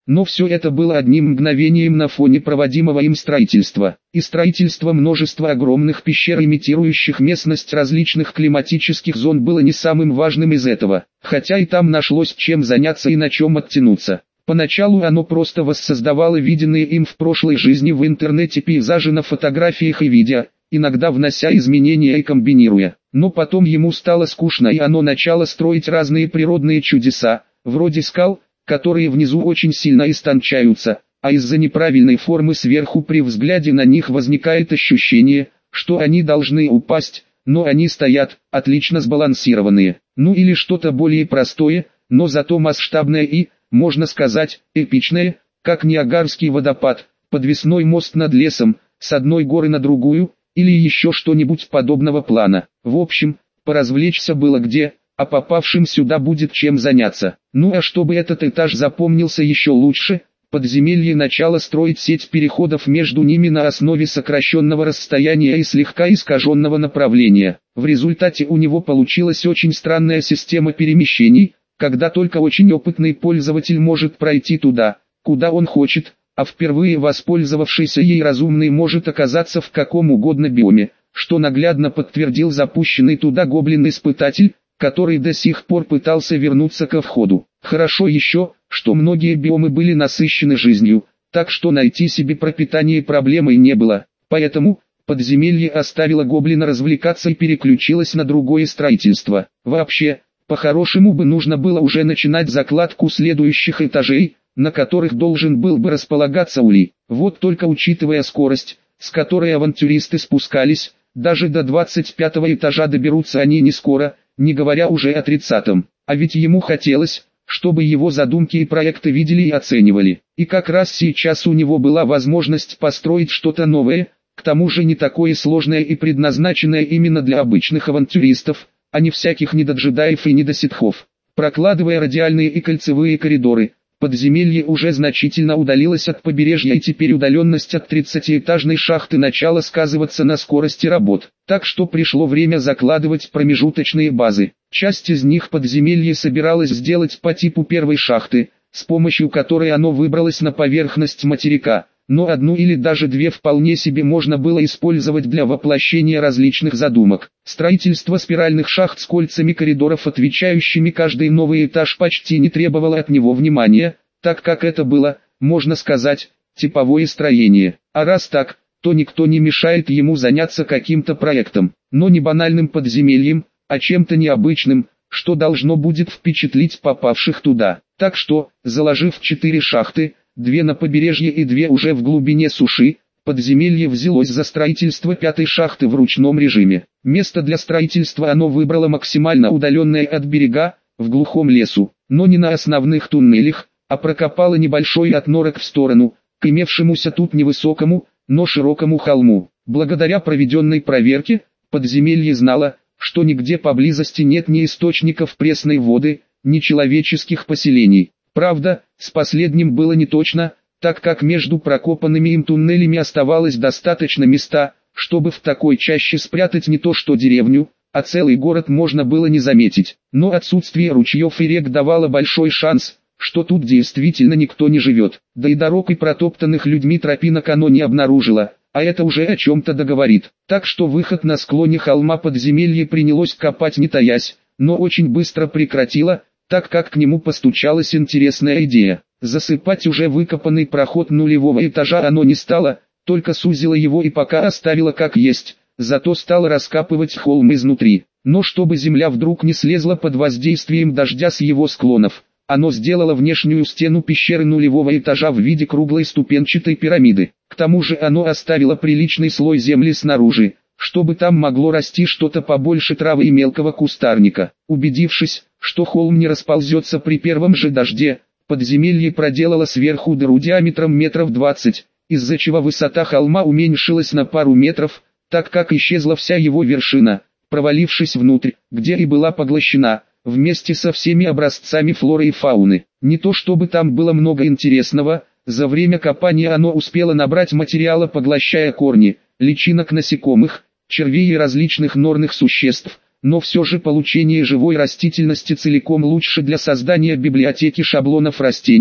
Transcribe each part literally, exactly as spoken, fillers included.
Но все это было одним мгновением на фоне проводимого им строительства. И строительство множества огромных пещер, имитирующих местность различных климатических зон, было не самым важным из этого, хотя и там нашлось чем заняться и на чем оттянуться. Поначалу оно просто воссоздавало виденные им в прошлой жизни в интернете пейзажи на фотографиях и видео, иногда внося изменения и комбинируя. Но потом ему стало скучно, и оно начало строить разные природные чудеса, вроде скал, которые внизу очень сильно истончаются, а из-за неправильной формы сверху при взгляде на них возникает ощущение, что они должны упасть, но они стоят, отлично сбалансированные. Ну или что-то более простое, но зато масштабное и, можно сказать, эпичное, как Ниагарский водопад, подвесной мост над лесом, с одной горы на другую, или еще что-нибудь подобного плана. В общем, поразвлечься было где, а попавшим сюда будет чем заняться. Ну а чтобы этот этаж запомнился еще лучше, подземелье начало строить сеть переходов между ними на основе сокращенного расстояния и слегка искаженного направления. В результате у него получилась очень странная система перемещений, когда только очень опытный пользователь может пройти туда, куда он хочет, а впервые воспользовавшийся ей разумный может оказаться в каком угодно биоме, что наглядно подтвердил запущенный туда гоблин-испытатель, который до сих пор пытался вернуться ко входу. Хорошо еще, что многие биомы были насыщены жизнью, так что найти себе пропитание проблемой не было, поэтому подземелье оставило гоблина развлекаться и переключилось на другое строительство. Вообще, по-хорошему бы нужно было уже начинать закладку следующих этажей, на которых должен был бы располагаться улей. Вот только учитывая скорость, с которой авантюристы спускались, даже до двадцать пятого этажа доберутся они не скоро, не говоря уже о тридцатом. А ведь ему хотелось, чтобы его задумки и проекты видели и оценивали. И как раз сейчас у него была возможность построить что-то новое, к тому же не такое сложное и предназначенное именно для обычных авантюристов, а не всяких недоджедаев и недоситхов. Прокладывая радиальные и кольцевые коридоры, подземелье уже значительно удалилось от побережья, и теперь удаленность от тридцатиэтажной шахты начала сказываться на скорости работ. Так что пришло время закладывать промежуточные базы. Часть из них подземелье собиралось сделать по типу первой шахты, с помощью которой оно выбралось на поверхность материка. Но одну или даже две вполне себе можно было использовать для воплощения различных задумок. Строительство спиральных шахт с кольцами коридоров, отвечающими каждый новый этаж, почти не требовало от него внимания, так как это было, можно сказать, типовое строение. А раз так, то никто не мешает ему заняться каким-то проектом, но не банальным подземельем, а чем-то необычным, что должно будет впечатлить попавших туда. Так что, заложив четыре шахты, две на побережье и две уже в глубине суши, подземелье взялось за строительство пятой шахты в ручном режиме. Место для строительства оно выбрало максимально удаленное от берега, в глухом лесу, но не на основных туннелях, а прокопало небольшой отнорок в сторону, к имевшемуся тут невысокому, но широкому холму. Благодаря проведенной проверке, подземелье знало, что нигде поблизости нет ни источников пресной воды, ни человеческих поселений. Правда, с последним было не точно, так как между прокопанными им туннелями оставалось достаточно места, чтобы в такой чаще спрятать не то что деревню, а целый город можно было не заметить. Но отсутствие ручьев и рек давало большой шанс, что тут действительно никто не живет. Да и дорог и протоптанных людьми тропинок оно не обнаружило, а это уже о чем-то договорит. Так что выход на склоне холма подземелье принялось копать не таясь, но очень быстро прекратило, так как к нему постучалась интересная идея. Засыпать уже выкопанный проход нулевого этажа оно не стало, только сузило его и пока оставило как есть, зато стало раскапывать холм изнутри. Но чтобы земля вдруг не слезла под воздействием дождя с его склонов, оно сделало внешнюю стену пещеры нулевого этажа в виде круглой ступенчатой пирамиды. К тому же оно оставило приличный слой земли снаружи, чтобы там могло расти что-то побольше травы и мелкого кустарника. Убедившись, что холм не расползется при первом же дожде, подземелье проделало сверху дыру диаметром метров двадцать, из-за чего высота холма уменьшилась на пару метров, так как исчезла вся его вершина, провалившись внутрь, где и была поглощена, вместе со всеми образцами флоры и фауны. Не то чтобы там было много интересного, за время копания оно успело набрать материала, поглощая корни, личинок насекомых, червей и различных норных существ, но все же получение живой растительности целиком лучше для создания библиотеки шаблонов растений,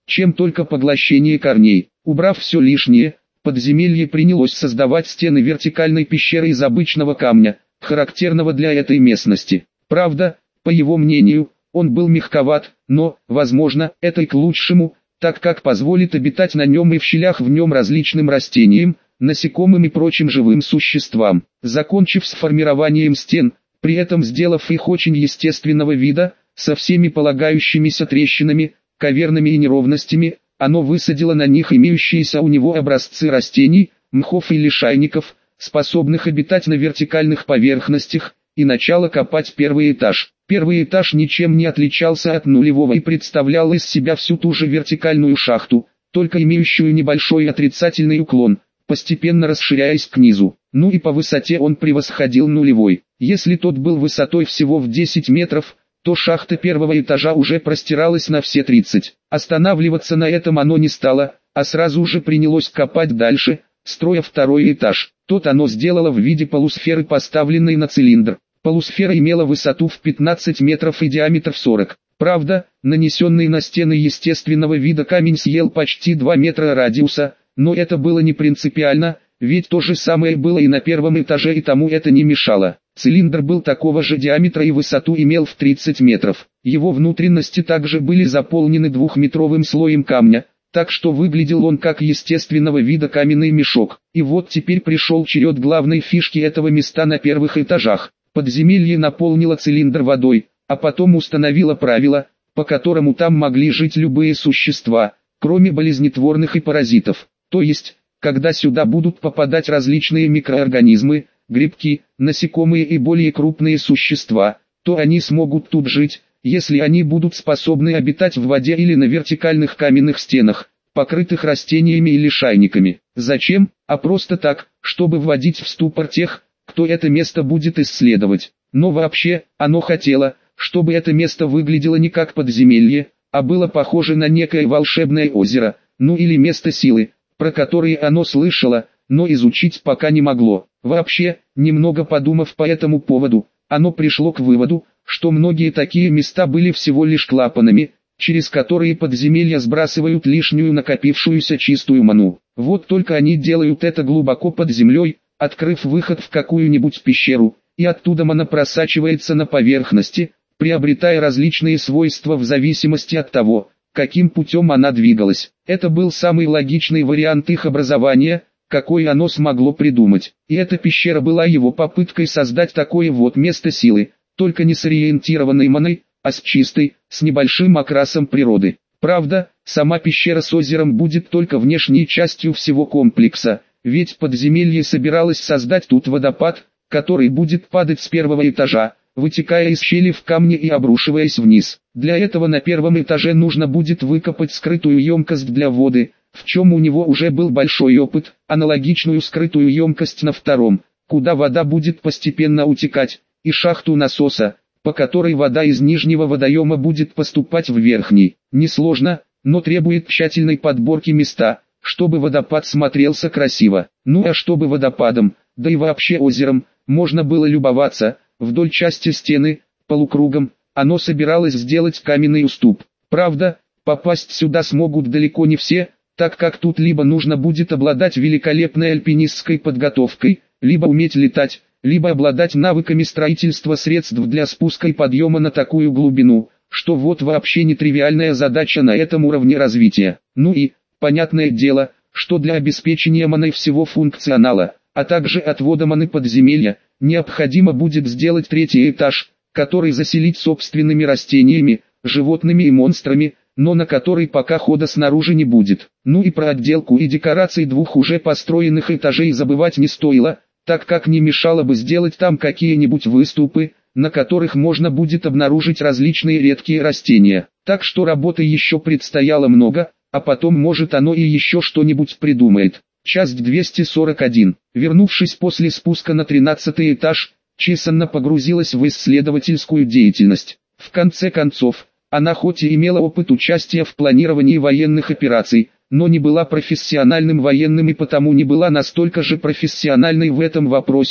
чем только поглощение корней. Убрав все лишнее, подземелье принялось создавать стены вертикальной пещеры из обычного камня, характерного для этой местности. Правда, по его мнению, он был мягковат, но, возможно, это и к лучшему, так как позволит обитать на нем и в щелях в нем различным растениям, насекомым и прочим живым существам. Закончив с формированием стен, при этом сделав их очень естественного вида, со всеми полагающимися трещинами, кавернами и неровностями, оно высадило на них имеющиеся у него образцы растений, мхов и лишайников, способных обитать на вертикальных поверхностях, и начало копать первый этаж. Первый этаж ничем не отличался от нулевого и представлял из себя всю ту же вертикальную шахту, только имеющую небольшой отрицательный уклон, постепенно расширяясь к низу. Ну и по высоте он превосходил нулевой. Если тот был высотой всего в десять метров, то шахта первого этажа уже простиралась на все тридцать. Останавливаться на этом оно не стало, а сразу же принялось копать дальше, строя второй этаж. Тот оно сделало в виде полусферы, поставленной на цилиндр. Полусфера имела высоту в пятнадцать метров и диаметр в сорок. Правда, нанесенный на стены естественного вида камень съел почти два метра радиуса, но это было не принципиально, ведь то же самое было и на первом этаже, и тому это не мешало. Цилиндр был такого же диаметра и высоту имел в тридцать метров. Его внутренности также были заполнены двухметровым слоем камня, так что выглядел он как естественного вида каменный мешок. И вот теперь пришел черед главной фишки этого места на первых этажах. Подземелье наполнило цилиндр водой, а потом установило правило, по которому там могли жить любые существа, кроме болезнетворных и паразитов. То есть, когда сюда будут попадать различные микроорганизмы, грибки, насекомые и более крупные существа, то они смогут тут жить, если они будут способны обитать в воде или на вертикальных каменных стенах, покрытых растениями или лишайниками. Зачем? А просто так, чтобы вводить в ступор тех, кто это место будет исследовать. Но вообще, оно хотело, чтобы это место выглядело не как подземелье, а было похоже на некое волшебное озеро, ну или место силы, про которые оно слышало, но изучить пока не могло. Вообще, немного подумав по этому поводу, оно пришло к выводу, что многие такие места были всего лишь клапанами, через которые подземелья сбрасывают лишнюю накопившуюся чистую ману. Вот только они делают это глубоко под землей, открыв выход в какую-нибудь пещеру, и оттуда мана просачивается на поверхности, приобретая различные свойства в зависимости от того, каким путем она двигалась. Это был самый логичный вариант их образования, какой оно смогло придумать. И эта пещера была его попыткой создать такое вот место силы, только не с ориентированной маной, а с чистой, с небольшим окрасом природы. Правда, сама пещера с озером будет только внешней частью всего комплекса, ведь подземелье собиралось создать тут водопад, который будет падать с первого этажа, вытекая из щели в камне и обрушиваясь вниз. Для этого на первом этаже нужно будет выкопать скрытую емкость для воды, в чем у него уже был большой опыт, аналогичную скрытую емкость на втором, куда вода будет постепенно утекать, и шахту насоса, по которой вода из нижнего водоема будет поступать в верхний. Несложно, но требует тщательной подборки места, чтобы водопад смотрелся красиво. Ну а чтобы водопадом, да и вообще озером, можно было любоваться, вдоль части стены, полукругом, оно собиралось сделать каменный уступ. Правда, попасть сюда смогут далеко не все, так как тут либо нужно будет обладать великолепной альпинистской подготовкой, либо уметь летать, либо обладать навыками строительства средств для спуска и подъема на такую глубину, что вот вообще нетривиальная задача на этом уровне развития. Ну и, понятное дело, что для обеспечения маной всего функционала, а также отвода маны подземелья, необходимо будет сделать третий этаж, который заселить собственными растениями, животными и монстрами, но на который пока хода снаружи не будет. Ну и про отделку и декорации двух уже построенных этажей забывать не стоило, так как не мешало бы сделать там какие-нибудь выступы, на которых можно будет обнаружить различные редкие растения. Так что работы еще предстояло много, а потом может оно и еще что-нибудь придумает. Часть двести сорок один. Вернувшись после спуска на тринадцатый этаж, Чесанна погрузилась в исследовательскую деятельность. В конце концов, она хоть и имела опыт участия в планировании военных операций, но не была профессиональным военным и потому не была настолько же профессиональной в этом вопросе,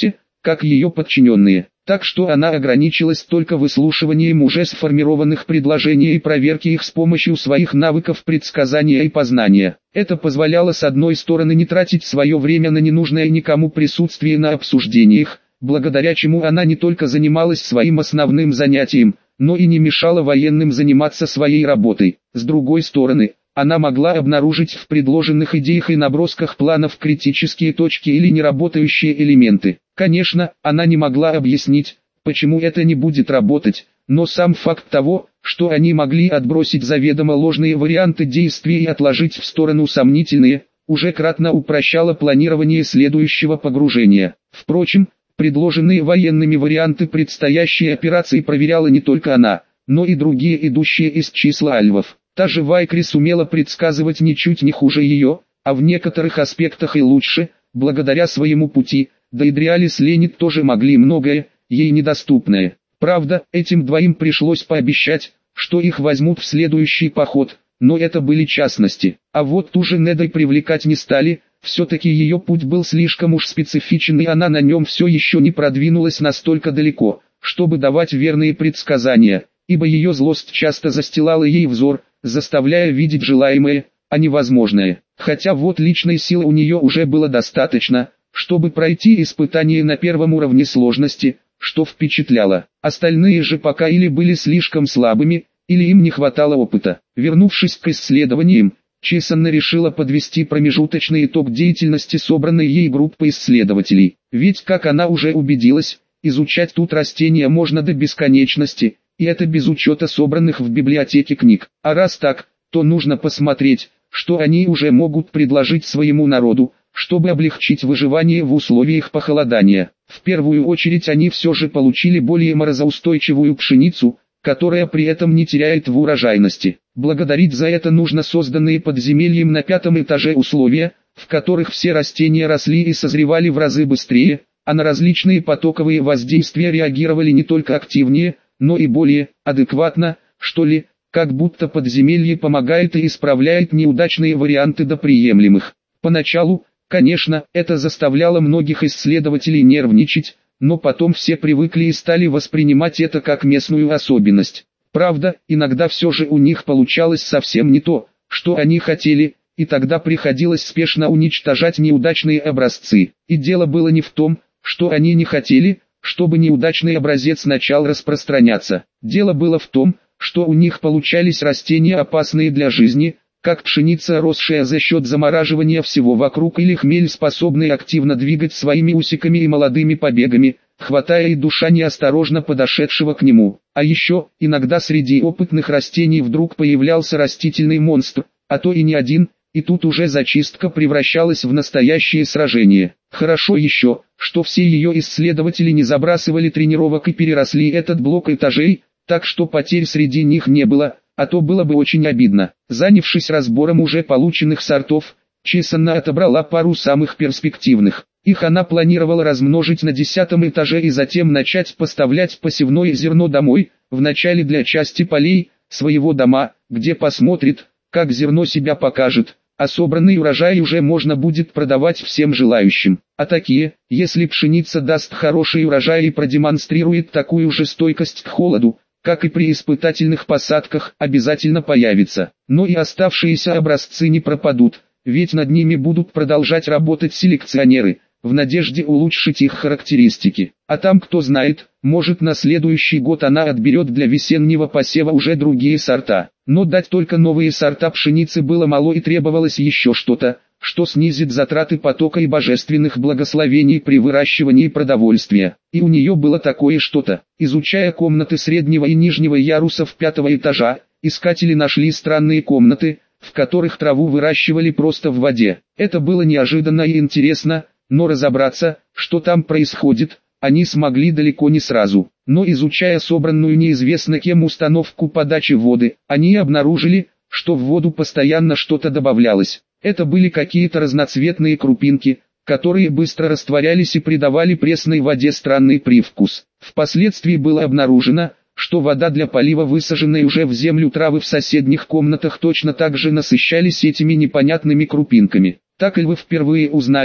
как ее подчиненные. Так что она ограничилась только выслушиванием уже сформированных предложений и проверки их с помощью своих навыков предсказания и познания. Это позволяло с одной стороны не тратить свое время на ненужное никому присутствие на обсуждениях, благодаря чему она не только занималась своим основным занятием, но и не мешала военным заниматься своей работой. С другой стороны, она могла обнаружить в предложенных идеях и набросках планов критические точки или неработающие элементы. Конечно, она не могла объяснить, почему это не будет работать, но сам факт того, что они могли отбросить заведомо ложные варианты действий и отложить в сторону сомнительные, уже кратно упрощало планирование следующего погружения. Впрочем, предложенные военными варианты предстоящей операции проверяла не только она, но и другие идущие из числа альвов. Та же Вайкри сумела предсказывать ничуть не хуже ее, а в некоторых аспектах и лучше, благодаря своему пути, да и Дриалис Ленит тоже могли многое, ей недоступное. Правда, этим двоим пришлось пообещать, что их возьмут в следующий поход, но это были частности. А вот ту же Недой привлекать не стали, все-таки ее путь был слишком уж специфичен и она на нем все еще не продвинулась настолько далеко, чтобы давать верные предсказания, ибо ее злость часто застилала ей взор, заставляя видеть желаемое, а невозможное. Хотя вот личной силы у нее уже было достаточно, чтобы пройти испытание на первом уровне сложности, что впечатляло. Остальные же пока или были слишком слабыми, или им не хватало опыта. Вернувшись к исследованиям, Чесанна решила подвести промежуточный итог деятельности собранной ей группы исследователей. Ведь, как она уже убедилась, изучать тут растения можно до бесконечности, и это без учета собранных в библиотеке книг. А раз так, то нужно посмотреть, что они уже могут предложить своему народу, чтобы облегчить выживание в условиях похолодания. В первую очередь они все же получили более морозоустойчивую пшеницу, которая при этом не теряет в урожайности. Благодарить за это нужно созданные подземельем на пятом этаже условия, в которых все растения росли и созревали в разы быстрее, а на различные потоковые воздействия реагировали не только активнее, но и более адекватно, что ли, как будто подземелье помогает и исправляет неудачные варианты до приемлемых. Поначалу, конечно, это заставляло многих исследователей нервничать, но потом все привыкли и стали воспринимать это как местную особенность. Правда, иногда все же у них получалось совсем не то, что они хотели, и тогда приходилось спешно уничтожать неудачные образцы. И дело было не в том, что они не хотели, чтобы неудачный образец начал распространяться. Дело было в том, что у них получались растения опасные для жизни, как пшеница, росшая за счет замораживания всего вокруг, или хмель, способный активно двигать своими усиками и молодыми побегами, хватая и душа неосторожно подошедшего к нему. А еще, иногда среди опытных растений вдруг появлялся растительный монстр, а то и не один, и тут уже зачистка превращалась в настоящее сражение. Хорошо еще, что все ее исследователи не забрасывали тренировок и переросли этот блок этажей, так что потерь среди них не было, а то было бы очень обидно. Занявшись разбором уже полученных сортов, Чесанна отобрала пару самых перспективных. Их она планировала размножить на десятом этаже и затем начать поставлять посевное зерно домой, вначале для части полей, своего дома, где посмотрит, как зерно себя покажет, а собранный урожай уже можно будет продавать всем желающим. А такие, если пшеница даст хороший урожай и продемонстрирует такую же стойкость к холоду, как и при испытательных посадках, обязательно появится. Но и оставшиеся образцы не пропадут, ведь над ними будут продолжать работать селекционеры, в надежде улучшить их характеристики. А там, кто знает, может на следующий год она отберет для весеннего посева уже другие сорта. Но дать только новые сорта пшеницы было мало и требовалось еще что-то, что снизит затраты потока и божественных благословений при выращивании продовольствия. И у нее было такое что-то. Изучая комнаты среднего и нижнего ярусов пятого этажа, искатели нашли странные комнаты, в которых траву выращивали просто в воде. Это было неожиданно и интересно, но разобраться, что там происходит, они смогли далеко не сразу. Но изучая собранную неизвестно кем установку подачи воды, они обнаружили, что в воду постоянно что-то добавлялось. Это были какие-то разноцветные крупинки, которые быстро растворялись и придавали пресной воде странный привкус. Впоследствии было обнаружено, что вода для полива высаженной уже в землю травы в соседних комнатах точно так же насыщались этими непонятными крупинками. Так и вы впервые узнали,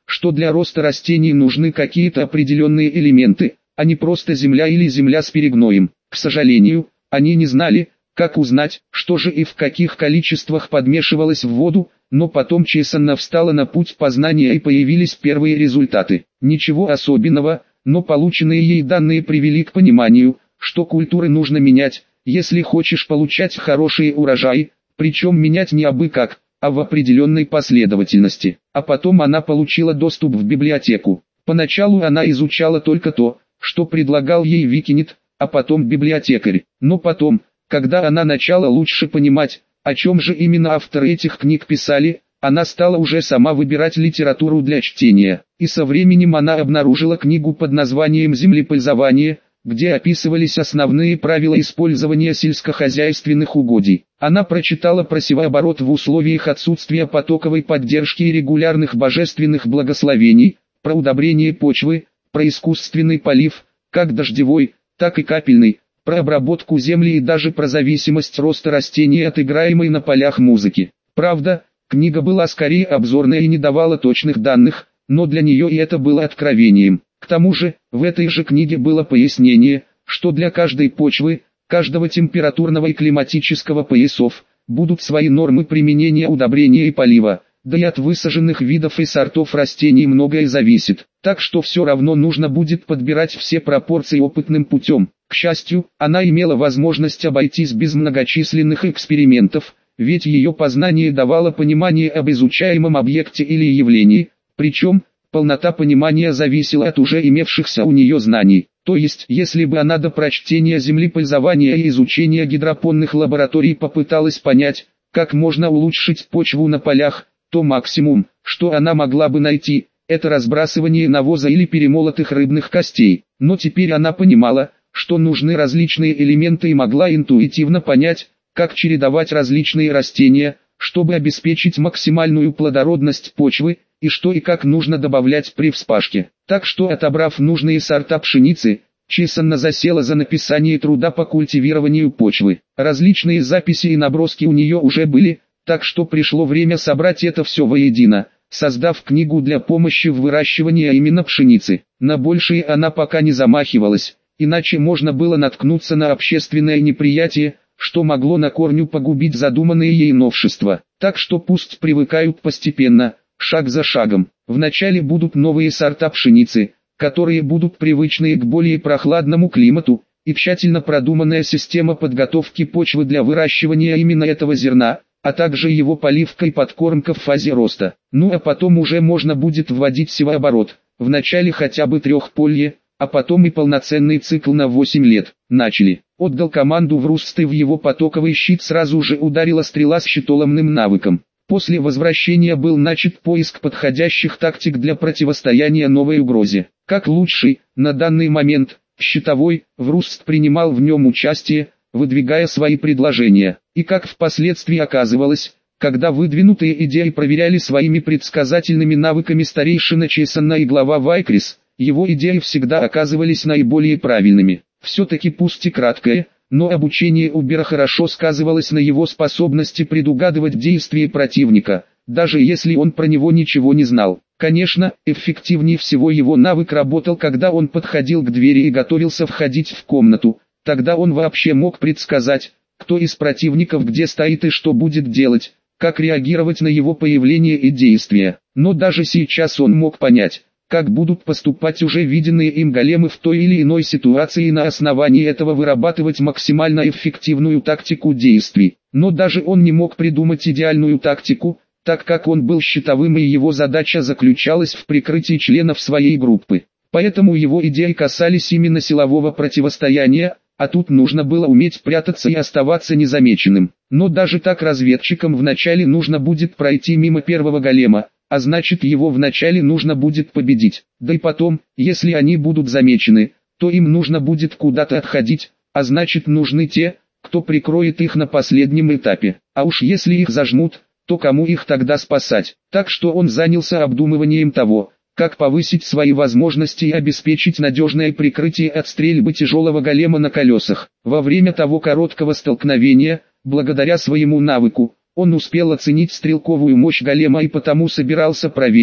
что для роста растений нужны какие-то определенные элементы, а не просто земля или земля с перегноем. К сожалению, они не знали, как узнать, что же и в каких количествах подмешивалось в воду, но потом Чесанна встала на путь познания и появились первые результаты. Ничего особенного, но полученные ей данные привели к пониманию, что культуры нужно менять, если хочешь получать хорошие урожаи, причем менять не абы как, а в определенной последовательности. А потом она получила доступ в библиотеку. Поначалу она изучала только то, что предлагал ей Викинит, а потом библиотекарь. Но потом, когда она начала лучше понимать, о чем же именно авторы этих книг писали, она стала уже сама выбирать литературу для чтения. И со временем она обнаружила книгу под названием «Землепользование», где описывались основные правила использования сельскохозяйственных угодий. Она прочитала про севооборот в условиях отсутствия потоковой поддержки и регулярных божественных благословений, про удобрение почвы, про искусственный полив, как дождевой, так и капельный, про обработку земли и даже про зависимость роста растений от играемой на полях музыки. Правда, книга была скорее обзорная и не давала точных данных, но для нее и это было откровением. К тому же, в этой же книге было пояснение, что для каждой почвы, каждого температурного и климатического поясов, будут свои нормы применения удобрения и полива, да и от высаженных видов и сортов растений многое зависит, так что все равно нужно будет подбирать все пропорции опытным путем. К счастью, она имела возможность обойтись без многочисленных экспериментов, ведь ее познание давало понимание об изучаемом объекте или явлении, причем, полнота понимания зависела от уже имевшихся у нее знаний. То есть, если бы она до прочтения землепользования и изучения гидропонных лабораторий попыталась понять, как можно улучшить почву на полях, то максимум, что она могла бы найти, это разбрасывание навоза или перемолотых рыбных костей. Но теперь она понимала, что нужны различные элементы и могла интуитивно понять, как чередовать различные растения, чтобы обеспечить максимальную плодородность почвы, и что и как нужно добавлять при вспашке. Так что, отобрав нужные сорта пшеницы, Чесанна засела за написание труда по культивированию почвы. Различные записи и наброски у нее уже были, так что пришло время собрать это все воедино, создав книгу для помощи в выращивании именно пшеницы. На большее она пока не замахивалась, иначе можно было наткнуться на общественное неприятие, что могло на корню погубить задуманные ей новшества. Так что пусть привыкают постепенно, шаг за шагом. Вначале будут новые сорта пшеницы, которые будут привычны к более прохладному климату, и тщательно продуманная система подготовки почвы для выращивания именно этого зерна, а также его поливка и подкормка в фазе роста. Ну а потом уже можно будет вводить севооборот, вначале хотя бы трехполье, а потом и полноценный цикл на восемь лет. Начали. Отдал команду в руст, и в его потоковый щит сразу же ударила стрела с щитоломным навыком. После возвращения был начат поиск подходящих тактик для противостояния новой угрозе. Как лучший, на данный момент, щитовой, Вруст принимал в нем участие, выдвигая свои предложения. И как впоследствии оказывалось, когда выдвинутые идеи проверяли своими предсказательными навыками старейшина Чесанна и глава Вайкрис, его идеи всегда оказывались наиболее правильными. Все-таки пусть и краткое, но обучение Убера хорошо сказывалось на его способности предугадывать действия противника, даже если он про него ничего не знал. Конечно, эффективнее всего его навык работал, когда он подходил к двери и готовился входить в комнату. Тогда он вообще мог предсказать, кто из противников где стоит и что будет делать, как реагировать на его появление и действия. Но даже сейчас он мог понять, как будут поступать уже виденные им големы в той или иной ситуации, и на основании этого вырабатывать максимально эффективную тактику действий. Но даже он не мог придумать идеальную тактику, так как он был щитовым и его задача заключалась в прикрытии членов своей группы. Поэтому его идеи касались именно силового противостояния, а тут нужно было уметь прятаться и оставаться незамеченным. Но даже так разведчикам вначале нужно будет пройти мимо первого голема, а значит его вначале нужно будет победить. Да и потом, если они будут замечены, то им нужно будет куда-то отходить, а значит нужны те, кто прикроет их на последнем этапе. А уж если их зажмут, то кому их тогда спасать? Так что он занялся обдумыванием того, как повысить свои возможности и обеспечить надежное прикрытие от стрельбы тяжелого голема на колесах. Во время того короткого столкновения, благодаря своему навыку, он успел оценить стрелковую мощь голема и потому собирался проверить,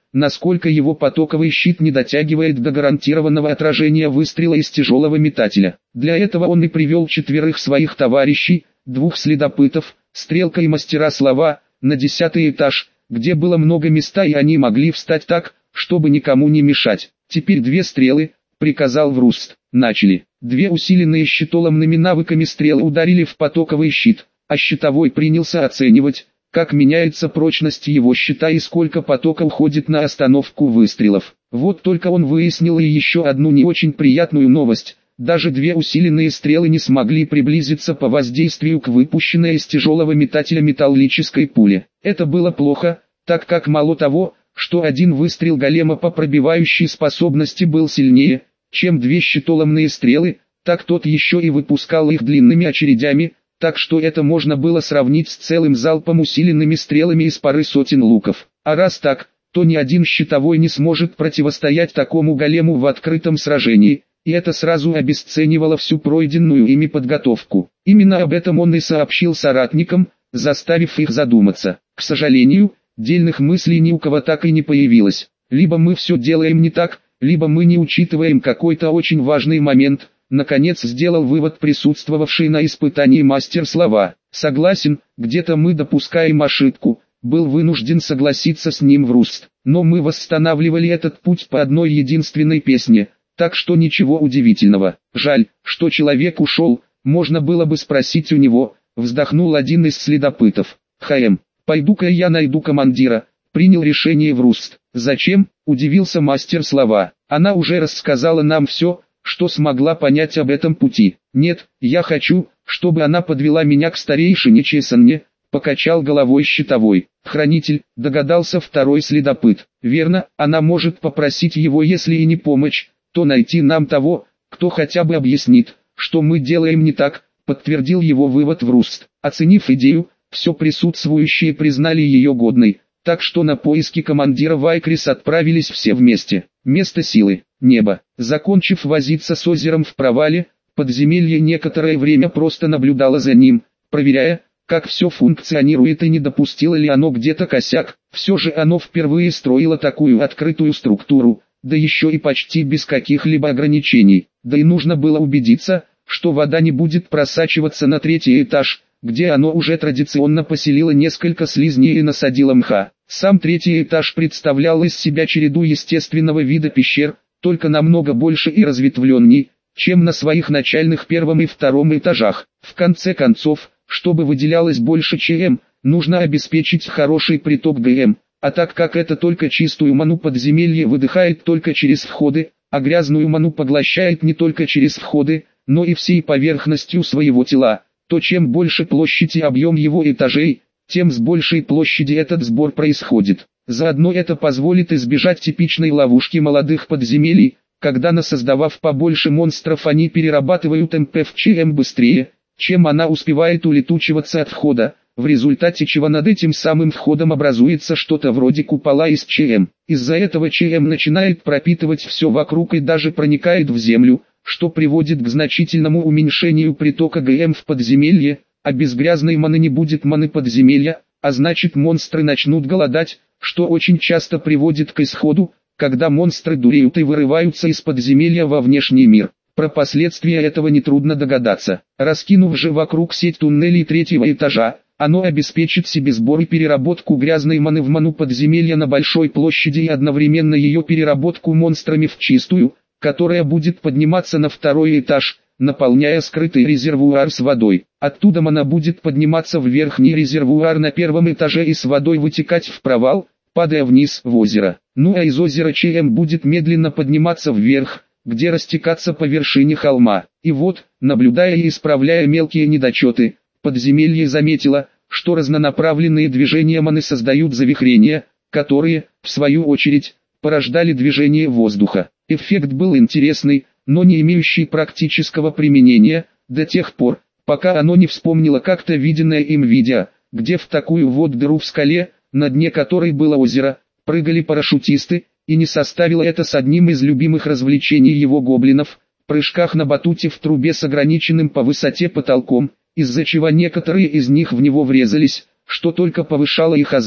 насколько его потоковый щит не дотягивает до гарантированного отражения выстрела из тяжелого метателя. Для этого он и привел четверых своих товарищей, двух следопытов, Стрелка и мастера слова, на десятый этаж, где было много места и они могли встать так, чтобы никому не мешать. Теперь две стрелы, приказал Вруст. Начали. Две усиленные щитоломными навыками стрелы ударили в потоковый щит, а щитовой принялся оценивать, как меняется прочность его щита и сколько потока уходит на остановку выстрелов. Вот только он выяснил и еще одну не очень приятную новость. Даже две усиленные стрелы не смогли приблизиться по воздействию к выпущенной из тяжелого метателя металлической пуле. Это было плохо, так как мало того, что один выстрел голема по пробивающей способности был сильнее, чем две щитоломные стрелы, так тот еще и выпускал их длинными очередями, так что это можно было сравнить с целым залпом усиленными стрелами из пары сотен луков. А раз так, то ни один щитовой не сможет противостоять такому голему в открытом сражении, и это сразу обесценивало всю пройденную ими подготовку. Именно об этом он и сообщил соратникам, заставив их задуматься. К сожалению, дельных мыслей ни у кого так и не появилось. Либо мы все делаем не так, либо мы не учитываем какой-то очень важный момент. Наконец сделал вывод присутствовавший на испытании мастер слова. Согласен, где-то мы допускаем ошибку, был вынужден согласиться с ним Вруст. Но мы восстанавливали этот путь по одной единственной песне, так что ничего удивительного. Жаль, что человек ушел, можно было бы спросить у него, вздохнул один из следопытов. Хм, пойду-ка я найду командира, принял решение Вруст. Зачем, удивился мастер слова, она уже рассказала нам все, что смогла понять об этом пути. Нет, я хочу, чтобы она подвела меня к старейшине Чесанне, покачал головой щитовой. Хранитель, догадался второй следопыт. Верно, она может попросить его, если и не помочь, то найти нам того, кто хотя бы объяснит, что мы делаем не так, подтвердил его вывод Вруст. Оценив идею, все присутствующие признали ее годной, так что на поиски командира Вайкрис отправились все вместе. Место силы, небо. Закончив возиться с озером в провале, подземелье некоторое время просто наблюдало за ним, проверяя, как все функционирует и не допустило ли оно где-то косяк. Все же оно впервые строило такую открытую структуру, да еще и почти без каких-либо ограничений. Да и нужно было убедиться, что вода не будет просачиваться на третий этаж, где оно уже традиционно поселило несколько слизней и насадило мха. Сам третий этаж представлял из себя череду естественного вида пещер, только намного больше и разветвленней, чем на своих начальных первом и втором этажах. В конце концов, чтобы выделялось больше ЧМ, нужно обеспечить хороший приток ГМ, а так как это только чистую ману подземелье выдыхает только через входы, а грязную ману поглощает не только через входы, но и всей поверхностью своего тела, то чем больше площадь и объем его этажей, тем с большей площади этот сбор происходит. Заодно это позволит избежать типичной ловушки молодых подземелий, когда насоздавав побольше монстров они перерабатывают МП в ЧМ быстрее, чем она успевает улетучиваться от входа, в результате чего над этим самым входом образуется что-то вроде купола из ЧМ. Из-за этого ЧМ начинает пропитывать все вокруг и даже проникает в землю, что приводит к значительному уменьшению притока ГМ в подземелье, а без грязной маны не будет маны подземелья, а значит монстры начнут голодать, что очень часто приводит к исходу, когда монстры дуреют и вырываются из подземелья во внешний мир. Про последствия этого нетрудно догадаться. Раскинув же вокруг сеть туннелей третьего этажа, оно обеспечит себе сбор и переработку грязной маны в ману подземелья на большой площади и одновременно ее переработку монстрами в чистую, которая будет подниматься на второй этаж, наполняя скрытый резервуар с водой. Оттуда мана будет подниматься в верхний резервуар на первом этаже и с водой вытекать в провал, падая вниз в озеро. Ну а из озера ЧМ будет медленно подниматься вверх, где растекаться по вершине холма. И вот, наблюдая и исправляя мелкие недочеты, подземелье заметило, что разнонаправленные движения маны создают завихрения, которые, в свою очередь, порождали движение воздуха. Эффект был интересный, но не имеющий практического применения, до тех пор, пока оно не вспомнило как-то виденное им видео, где в такую вот дыру в скале, на дне которой было озеро, прыгали парашютисты, и не составило это с одним из любимых развлечений его гоблинов, прыжках на батуте в трубе с ограниченным по высоте потолком, из-за чего некоторые из них в него врезались, что только повышало их азарт.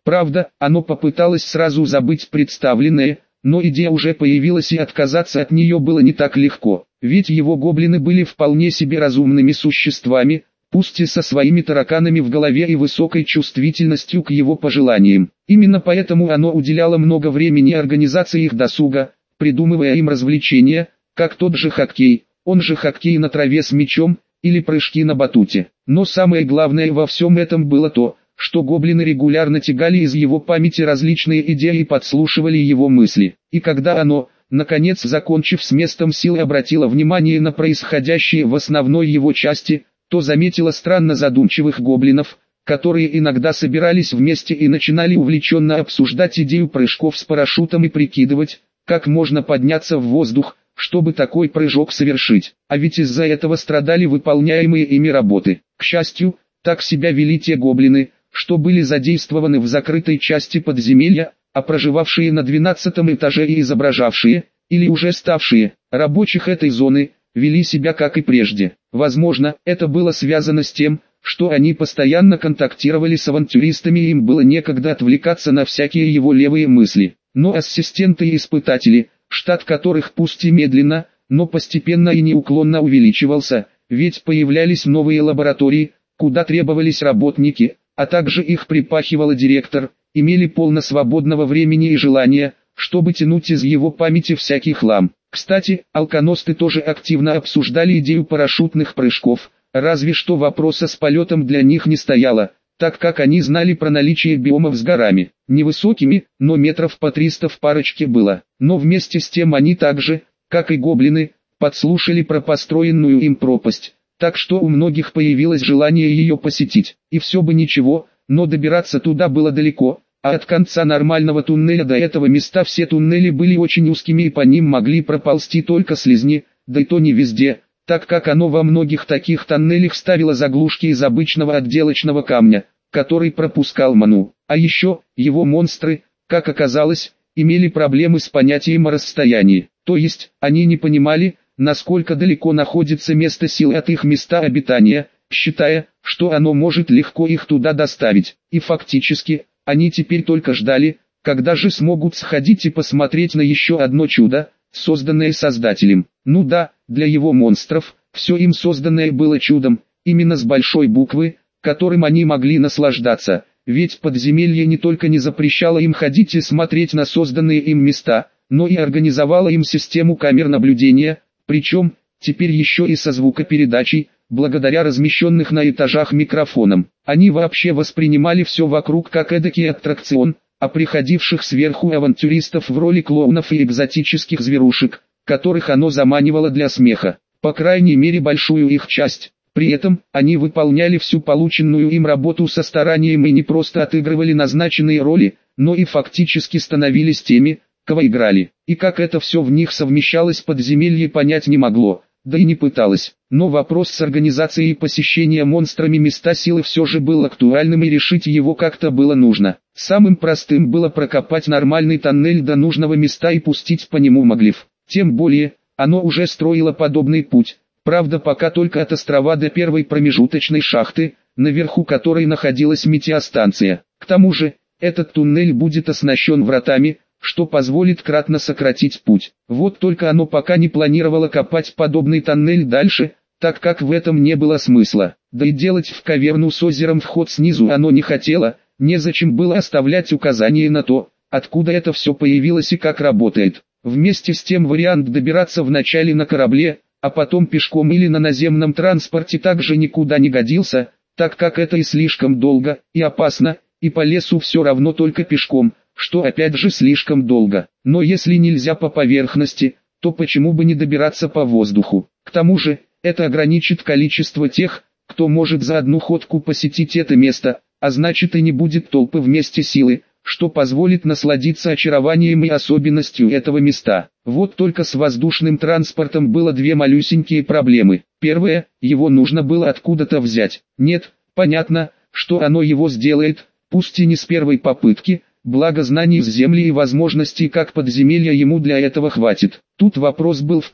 Правда, оно попыталось сразу забыть представленное, но идея уже появилась и отказаться от нее было не так легко, ведь его гоблины были вполне себе разумными существами, пусть и со своими тараканами в голове и высокой чувствительностью к его пожеланиям. Именно поэтому оно уделяло много времени организации их досуга, придумывая им развлечения, как тот же хоккей, он же хоккей на траве с мячом, или прыжки на батуте. Но самое главное во всем этом было то, что гоблины регулярно тягали из его памяти различные идеи и подслушивали его мысли. И когда оно, наконец закончив с местом силы, обратило внимание на происходящее в основной его части, то заметила странно задумчивых гоблинов, которые иногда собирались вместе и начинали увлеченно обсуждать идею прыжков с парашютом и прикидывать, как можно подняться в воздух, чтобы такой прыжок совершить. А ведь из-за этого страдали выполняемые ими работы. К счастью, так себя вели те гоблины, что были задействованы в закрытой части подземелья, а проживавшие на двенадцатом этаже и изображавшие, или уже ставшие, рабочих этой зоны, вели себя как и прежде. Возможно, это было связано с тем, что они постоянно контактировали с авантюристами и им было некогда отвлекаться на всякие его левые мысли. Но ассистенты и испытатели, штат которых пусть и медленно, но постепенно и неуклонно увеличивался, ведь появлялись новые лаборатории, куда требовались работники, а также их припахивал директор, имели полно свободного времени и желания, чтобы тянуть из его памяти всякий хлам. Кстати, алконосты тоже активно обсуждали идею парашютных прыжков, разве что вопроса с полетом для них не стояло, так как они знали про наличие биомов с горами. Невысокими, но метров по триста в парочке было. Но вместе с тем они также, как и гоблины, подслушали про построенную им пропасть, так что у многих появилось желание ее посетить. И все бы ничего, но добираться туда было далеко, а от конца нормального туннеля до этого места все туннели были очень узкими и по ним могли проползти только слизни, да и то не везде, так как оно во многих таких тоннелях ставило заглушки из обычного отделочного камня, который пропускал ману. А еще, его монстры, как оказалось, имели проблемы с понятием о расстоянии, то есть, они не понимали, насколько далеко находится место силы от их места обитания, считая, что оно может легко их туда доставить, и фактически, они теперь только ждали, когда же смогут сходить и посмотреть на еще одно чудо, созданное Создателем. Ну да, для его монстров, все им созданное было чудом, именно с большой буквы, которым они могли наслаждаться, ведь подземелье не только не запрещало им ходить и смотреть на созданные им места, но и организовало им систему камер наблюдения, причем, теперь еще и со звукопередачей, благодаря размещенных на этажах микрофонам. Они вообще воспринимали все вокруг как эдакий аттракцион, а приходивших сверху авантюристов в роли клоунов и экзотических зверушек, которых оно заманивало для смеха, по крайней мере большую их часть. При этом, они выполняли всю полученную им работу со старанием и не просто отыгрывали назначенные роли, но и фактически становились теми, кого играли. И как это все в них совмещалось подземелье понять не могло, да и не пыталось. Но вопрос с организацией посещения монстрами места силы все же был актуальным и решить его как-то было нужно. Самым простым было прокопать нормальный тоннель до нужного места и пустить по нему моглив. Тем более, оно уже строило подобный путь. Правда, пока только от острова до первой промежуточной шахты, наверху которой находилась метеостанция. К тому же, этот туннель будет оснащен вратами, что позволит кратно сократить путь. Вот только оно пока не планировало копать подобный тоннель дальше, так как в этом не было смысла. Да и делать в каверну с озером вход снизу оно не хотело, незачем было оставлять указания на то, откуда это все появилось и как работает. Вместе с тем вариант добираться вначале на корабле, а потом пешком или на наземном транспорте также никуда не годился, так как это и слишком долго, и опасно, и по лесу все равно только пешком, что опять же слишком долго. Но если нельзя по поверхности, то почему бы не добираться по воздуху? К тому же, это ограничит количество тех, кто может за одну ходку посетить это место, а значит и не будет толпы вместе силы, что позволит насладиться очарованием и особенностью этого места. Вот только с воздушным транспортом было две малюсенькие проблемы. Первое, его нужно было откуда-то взять. Нет, понятно, что оно его сделает, пусть и не с первой попытки, благо знаний с земли и возможностей как подземелья ему для этого хватит. Тут вопрос был в том,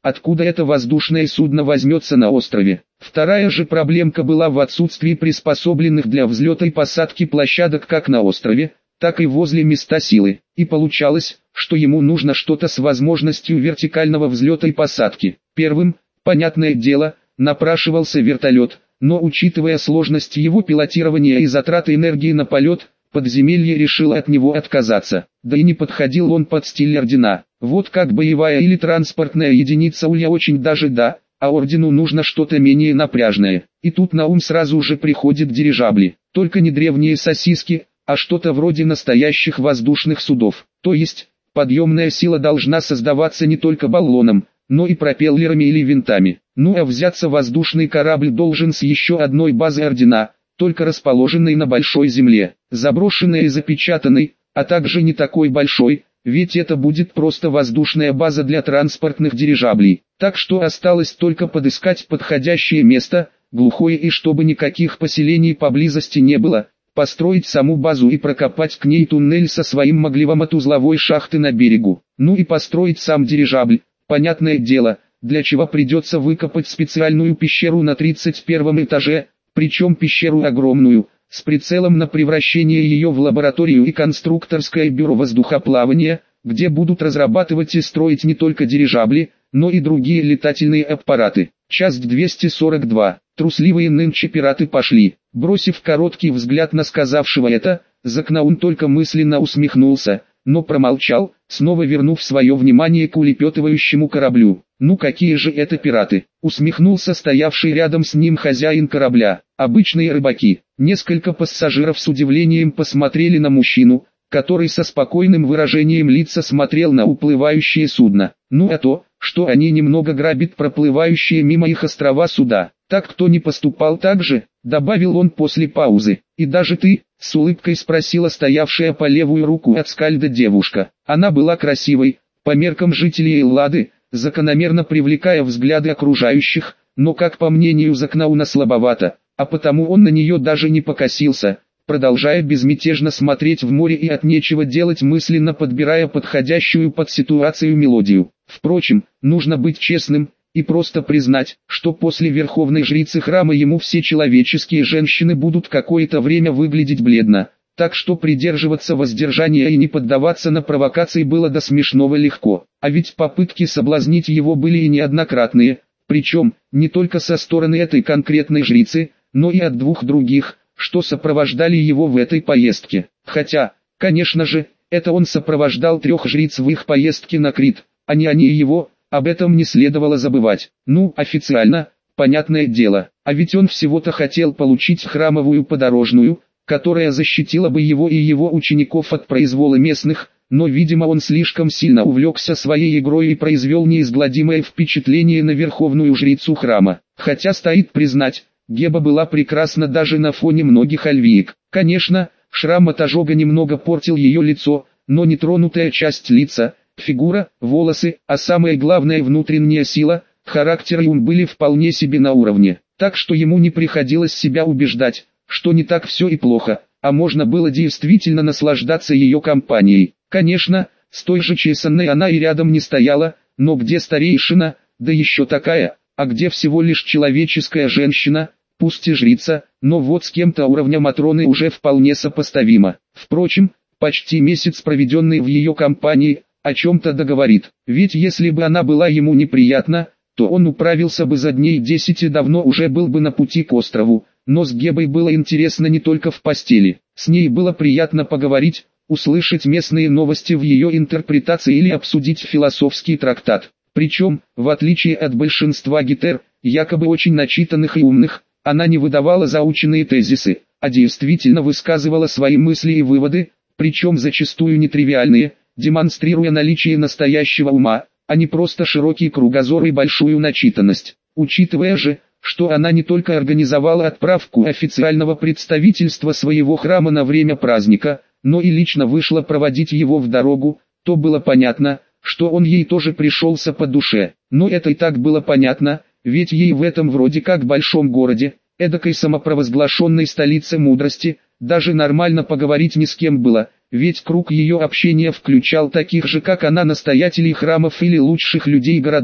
откуда это воздушное судно возьмется на острове. Вторая же проблемка была в отсутствии приспособленных для взлета и посадки площадок как на острове, так и возле места силы. И получалось, что ему нужно что-то с возможностью вертикального взлета и посадки. Первым, понятное дело, напрашивался вертолет, но учитывая сложность его пилотирования и затраты энергии на полет, подземелье решило от него отказаться. Да и не подходил он под стиль ордена. Вот как боевая или транспортная единица Улья очень даже да, а ордену нужно что-то менее напряжное. И тут на ум сразу же приходят дирижабли, только не древние сосиски, а что-то вроде настоящих воздушных судов. То есть, подъемная сила должна создаваться не только баллоном, но и пропеллерами или винтами. Ну а взяться воздушный корабль должен с еще одной базы ордена, только расположенной на большой земле, заброшенной и запечатанной, а также не такой большой, ведь это будет просто воздушная база для транспортных дирижаблей. Так что осталось только подыскать подходящее место, глухое и чтобы никаких поселений поблизости не было, построить саму базу и прокопать к ней туннель со своим могливом от узловой шахты на берегу. Ну и построить сам дирижабль, понятное дело, для чего придется выкопать специальную пещеру на тридцать первом этаже, причем пещеру огромную, с прицелом на превращение ее в лабораторию и конструкторское бюро воздухоплавания, где будут разрабатывать и строить не только дирижабли, но и другие летательные аппараты. Часть двести сорок два. Трусливые нынче пираты пошли. Бросив короткий взгляд на сказавшего это, Закнаун только мысленно усмехнулся, но промолчал, снова вернув свое внимание к улепетывающему кораблю. «Ну какие же это пираты?» — усмехнулся стоявший рядом с ним хозяин корабля. «Обычные рыбаки». Несколько пассажиров с удивлением посмотрели на мужчину, который со спокойным выражением лица смотрел на уплывающее судно. Ну а то, что они немного грабят проплывающие мимо их острова суда. «Так кто не поступал так же?» — добавил он после паузы. «И даже ты?» — с улыбкой спросила стоявшая по левую руку от Скальда девушка. Она была красивой, по меркам жителей Эллады, закономерно привлекая взгляды окружающих, но, как по мнению Закнауна, слабовато, а потому он на нее даже не покосился, продолжая безмятежно смотреть в море и от нечего делать мысленно подбирая подходящую под ситуацию мелодию. Впрочем, нужно быть честным и просто признать, что после верховной жрицы храма ему все человеческие женщины будут какое-то время выглядеть бледно, так что придерживаться воздержания и не поддаваться на провокации было до смешного легко. А ведь попытки соблазнить его были и неоднократные, причем не только со стороны этой конкретной жрицы, но и от двух других, что сопровождали его в этой поездке. Хотя, конечно же, это он сопровождал трех жриц в их поездке на Крит, а не они его. Об этом не следовало забывать. Ну, официально, понятное дело, а ведь он всего-то хотел получить храмовую подорожную, которая защитила бы его и его учеников от произвола местных, но видимо он слишком сильно увлекся своей игрой и произвел неизгладимое впечатление на верховную жрицу храма. Хотя стоит признать, Геба была прекрасна даже на фоне многих альвиек. Конечно, шрам от ожога немного портил ее лицо, но нетронутая часть лица, фигура, волосы, а самое главное внутренняя сила, характер и ум были вполне себе на уровне. Так что ему не приходилось себя убеждать, что не так все и плохо, а можно было действительно наслаждаться ее компанией. Конечно, с той же чесанной она и рядом не стояла, но где старейшина, да еще такая, а где всего лишь человеческая женщина, пусть и жрица, но вот с кем-то уровня Матроны уже вполне сопоставимо. Впрочем, почти месяц проведенный в ее компании, о чем-то договорит, ведь если бы она была ему неприятна, то он управился бы за дней десять и давно уже был бы на пути к острову, но с Гебой было интересно не только в постели, с ней было приятно поговорить, услышать местные новости в ее интерпретации или обсудить философский трактат. Причем, в отличие от большинства гетер, якобы очень начитанных и умных, она не выдавала заученные тезисы, а действительно высказывала свои мысли и выводы, причем зачастую нетривиальные, демонстрируя наличие настоящего ума, а не просто широкий кругозор и большую начитанность. Учитывая же, что она не только организовала отправку официального представительства своего храма на время праздника, но и лично вышла проводить его в дорогу, то было понятно, что он ей тоже пришелся по душе. Но это и так было понятно, ведь ей в этом вроде как большом городе, эдакой самопровозглашенной столице мудрости, даже нормально поговорить ни с кем было, ведь круг ее общения включал таких же как она настоятелей храмов или лучших людей города,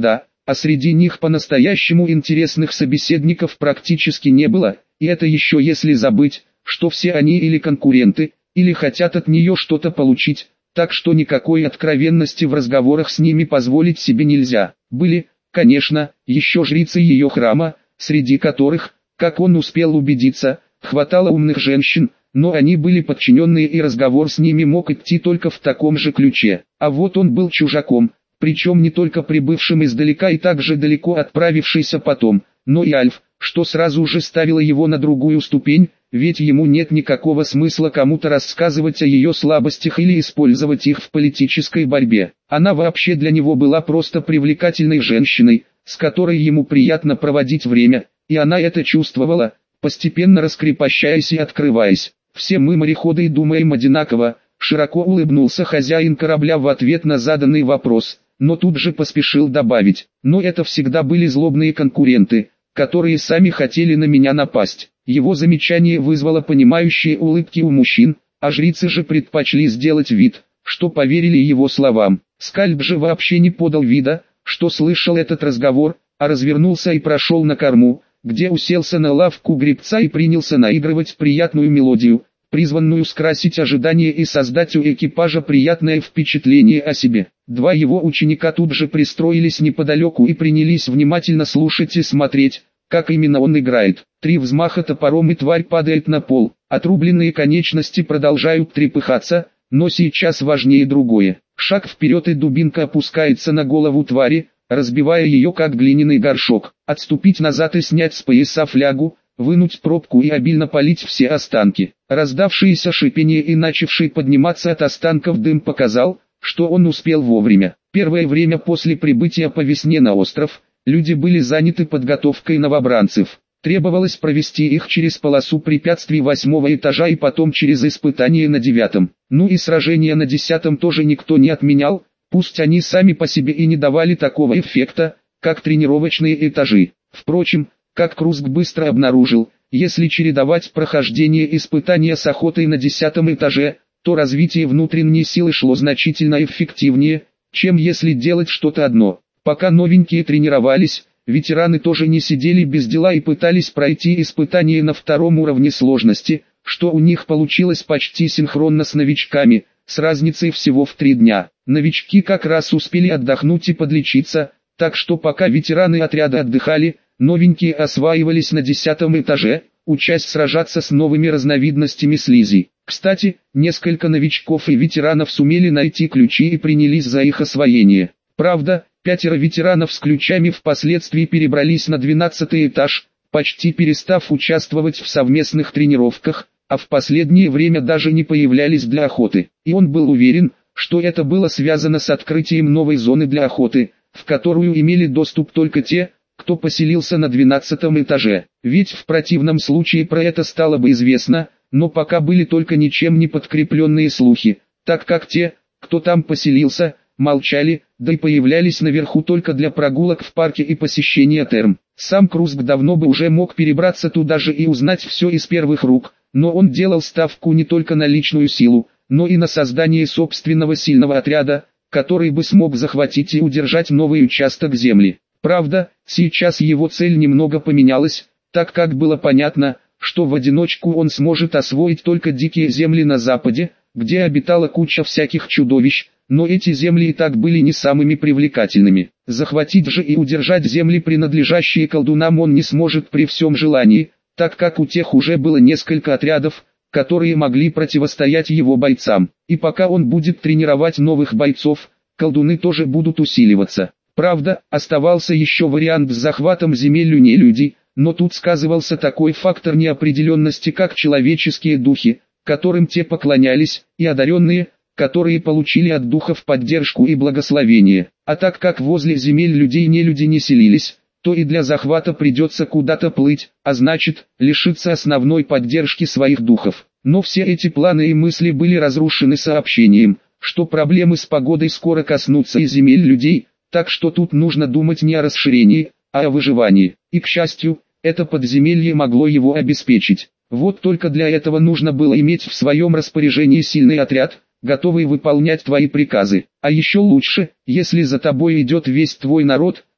а среди них по-настоящему интересных собеседников практически не было, и это еще если забыть, что все они или конкуренты, или хотят от нее что-то получить, так что никакой откровенности в разговорах с ними позволить себе нельзя. Были, конечно, еще жрицы ее храма, среди которых, как он успел убедиться, хватало умных женщин, но они были подчиненные и разговор с ними мог идти только в таком же ключе. А вот он был чужаком, причем не только прибывшим издалека и также далеко отправившийся потом, но и альф, что сразу же ставило его на другую ступень, ведь ему нет никакого смысла кому-то рассказывать о ее слабостях или использовать их в политической борьбе. Она вообще для него была просто привлекательной женщиной, с которой ему приятно проводить время, и она это чувствовала, постепенно раскрепощаясь и открываясь. Все мы мореходы думаем одинаково, широко улыбнулся хозяин корабля в ответ на заданный вопрос, но тут же поспешил добавить, но это всегда были злобные конкуренты, которые сами хотели на меня напасть. Его замечание вызвало понимающие улыбки у мужчин, а жрицы же предпочли сделать вид, что поверили его словам. Скальп же вообще не подал вида, что слышал этот разговор, а развернулся и прошел на корму, где уселся на лавку гребца и принялся наигрывать приятную мелодию, призванную скрасить ожидания и создать у экипажа приятное впечатление о себе. Два его ученика тут же пристроились неподалеку и принялись внимательно слушать и смотреть, как именно он играет. Три взмаха топором и тварь падает на пол, отрубленные конечности продолжают трепыхаться, но сейчас важнее другое. Шаг вперед и дубинка опускается на голову твари, разбивая ее как глиняный горшок. Отступить назад и снять с пояса флягу, вынуть пробку и обильно полить все останки. Раздавшееся шипение и начавший подниматься от останков дым показал, что он успел вовремя. Первое время после прибытия по весне на остров, люди были заняты подготовкой новобранцев. Требовалось провести их через полосу препятствий восьмого этажа и потом через испытания на девятом. Ну и сражения на десятом тоже никто не отменял, пусть они сами по себе и не давали такого эффекта, как тренировочные этажи. Впрочем, как Круск быстро обнаружил, если чередовать прохождение испытания с охотой на десятом этаже, то развитие внутренней силы шло значительно эффективнее, чем если делать что-то одно. Пока новенькие тренировались, ветераны тоже не сидели без дела и пытались пройти испытания на втором уровне сложности, что у них получилось почти синхронно с новичками, с разницей всего в три дня. Новички как раз успели отдохнуть и подлечиться, так что пока ветераны отряда отдыхали, новенькие осваивались на десятом этаже, учась сражаться с новыми разновидностями слизи. Кстати, несколько новичков и ветеранов сумели найти ключи и принялись за их освоение. Правда, пятеро ветеранов с ключами впоследствии перебрались на двенадцатый этаж, почти перестав участвовать в совместных тренировках, а в последнее время даже не появлялись для охоты. И он был уверен, что это было связано с открытием новой зоны для охоты, в которую имели доступ только те, кто поселился на двенадцатом этаже. Ведь в противном случае про это стало бы известно, но пока были только ничем не подкрепленные слухи, так как те, кто там поселился, молчали, да и появлялись наверху только для прогулок в парке и посещения терм. Сам Круск давно бы уже мог перебраться туда же и узнать все из первых рук, но он делал ставку не только на личную силу, но и на создание собственного сильного отряда, который бы смог захватить и удержать новый участок земли. Правда, сейчас его цель немного поменялась, так как было понятно, что в одиночку он сможет освоить только дикие земли на западе, где обитала куча всяких чудовищ, но эти земли и так были не самыми привлекательными. Захватить же и удержать земли, принадлежащие колдунам, он не сможет при всем желании, так как у тех уже было несколько отрядов, которые могли противостоять его бойцам. И пока он будет тренировать новых бойцов, колдуны тоже будут усиливаться. Правда, оставался еще вариант с захватом земель у нелюдей, но тут сказывался такой фактор неопределенности, как человеческие духи, которым те поклонялись, и одаренные, которые получили от духов поддержку и благословение. А так как возле земель людей нелюди не селились, то и для захвата придется куда-то плыть, а значит, лишиться основной поддержки своих духов. Но все эти планы и мысли были разрушены сообщением, что проблемы с погодой скоро коснутся и земель людей, так что тут нужно думать не о расширении, а о выживании. И к счастью, это подземелье могло его обеспечить. Вот только для этого нужно было иметь в своем распоряжении сильный отряд, готовый выполнять твои приказы. А еще лучше, если за тобой идет весь твой народ,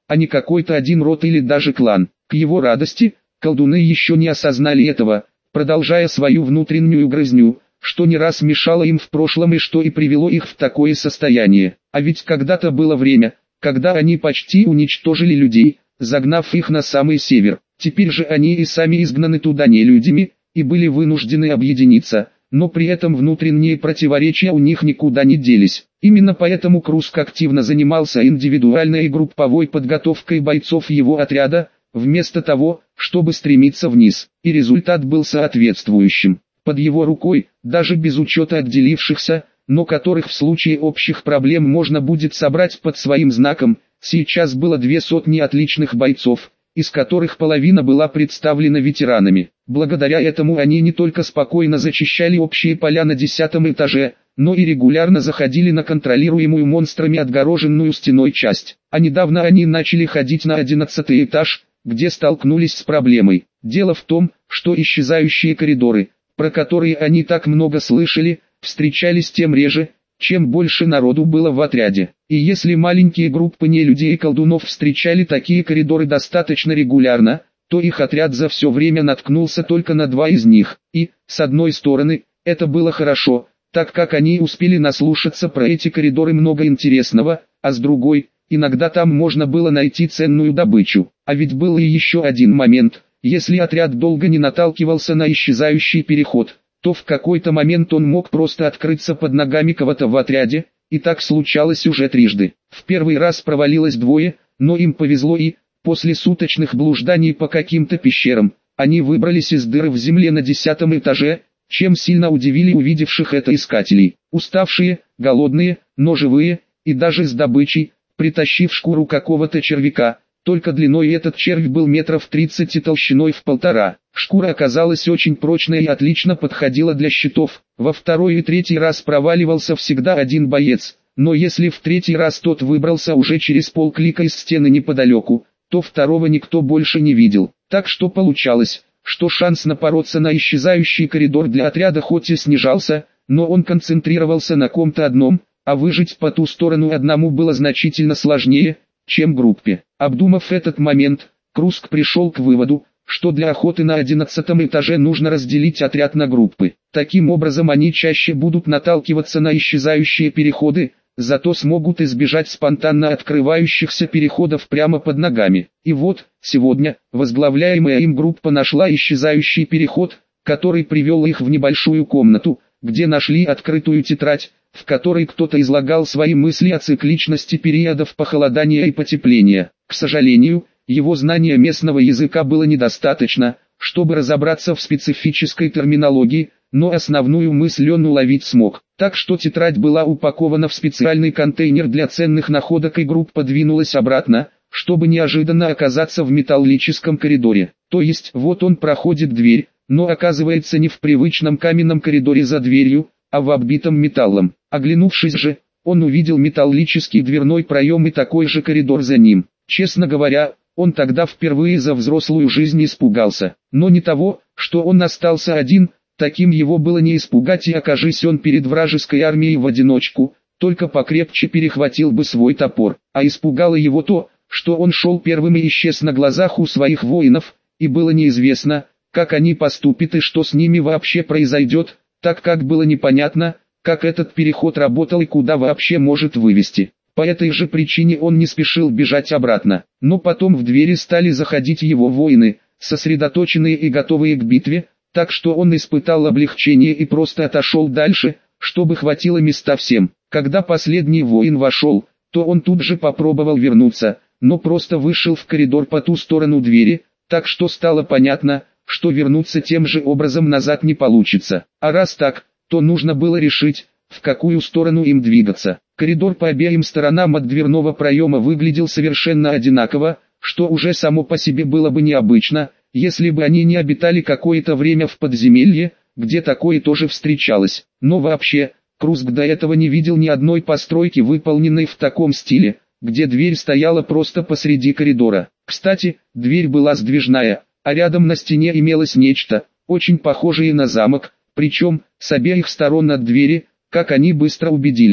а не какой-то один род или даже клан. К его радости, колдуны еще не осознали этого, продолжая свою внутреннюю грызню, что не раз мешало им в прошлом и что и привело их в такое состояние. А ведь когда-то было время, когда они почти уничтожили людей, загнав их на самый север. Теперь же они и сами изгнаны туда не людьми, и были вынуждены объединиться, но при этом внутренние противоречия у них никуда не делись. Именно поэтому Круск активно занимался индивидуальной и групповой подготовкой бойцов его отряда, вместо того, чтобы стремиться вниз, и результат был соответствующим. Под его рукой, даже без учета отделившихся, но которых в случае общих проблем можно будет собрать под своим знаком, сейчас было две сотни отличных бойцов, из которых половина была представлена ветеранами. Благодаря этому они не только спокойно зачищали общие поля на десятом этаже, но и регулярно заходили на контролируемую монстрами отгороженную стеной часть. А недавно они начали ходить на одиннадцатый этаж, где столкнулись с проблемой. Дело в том, что исчезающие коридоры, про которые они так много слышали, встречались тем реже, чем больше народу было в отряде. И если маленькие группы нелюдей и колдунов встречали такие коридоры достаточно регулярно, то их отряд за все время наткнулся только на два из них. И, с одной стороны, это было хорошо, так как они успели наслушаться про эти коридоры много интересного, а с другой, иногда там можно было найти ценную добычу. А ведь был и еще один момент: если отряд долго не наталкивался на исчезающий переход, то в какой-то момент он мог просто открыться под ногами кого-то в отряде, и так случалось уже трижды. В первый раз провалилось двое, но им повезло и, после суточных блужданий по каким-то пещерам, они выбрались из дыры в земле на десятом этаже, чем сильно удивили увидевших это искателей. Уставшие, голодные, но живые, и даже с добычей, притащив шкуру какого-то червяка, только длиной этот червь был метров тридцать и толщиной в полтора. Шкура оказалась очень прочной и отлично подходила для щитов. Во второй и третий раз проваливался всегда один боец, но если в третий раз тот выбрался уже через полклика из стены неподалеку, то второго никто больше не видел. Так что получалось, что шанс напороться на исчезающий коридор для отряда хоть и снижался, но он концентрировался на ком-то одном, а выжить по ту сторону одному было значительно сложнее, чем группе. Обдумав этот момент, Круск пришел к выводу, что для охоты на одиннадцатом этаже нужно разделить отряд на группы. Таким образом они чаще будут наталкиваться на исчезающие переходы, зато смогут избежать спонтанно открывающихся переходов прямо под ногами. И вот, сегодня, возглавляемая им группа нашла исчезающий переход, который привел их в небольшую комнату, где нашли открытую тетрадь, в которой кто-то излагал свои мысли о цикличности периодов похолодания и потепления. К сожалению, его знания местного языка было недостаточно, чтобы разобраться в специфической терминологии, но основную мысль он уловить смог. Так что тетрадь была упакована в специальный контейнер для ценных находок, и группа двинулась обратно, чтобы неожиданно оказаться в металлическом коридоре. То есть, вот он проходит дверь, но оказывается не в привычном каменном коридоре за дверью, а в оббитом металлом. Оглянувшись же, он увидел металлический дверной проем и такой же коридор за ним. Честно говоря, он тогда впервые за взрослую жизнь испугался. Но не того, что он остался один, таким его было не испугать, и окажись он перед вражеской армией в одиночку, только покрепче перехватил бы свой топор. А испугало его то, что он шел первым и исчез на глазах у своих воинов, и было неизвестно, как они поступят и что с ними вообще произойдет, так как было непонятно, как этот переход работал и куда вообще может вывести. По этой же причине он не спешил бежать обратно. Но потом в двери стали заходить его воины, сосредоточенные и готовые к битве, так что он испытал облегчение и просто отошел дальше, чтобы хватило места всем. Когда последний воин вошел, то он тут же попробовал вернуться, но просто вышел в коридор по ту сторону двери, так что стало понятно, что вернуться тем же образом назад не получится. А раз так, то нужно было решить, в какую сторону им двигаться. Коридор по обеим сторонам от дверного проема выглядел совершенно одинаково, что уже само по себе было бы необычно, если бы они не обитали какое-то время в подземелье, где такое тоже встречалось. Но вообще, Круск до этого не видел ни одной постройки, выполненной в таком стиле, где дверь стояла просто посреди коридора. Кстати, дверь была сдвижная, а рядом на стене имелось нечто, очень похожее на замок, причем, с обеих сторон от двери, как они быстро убедились,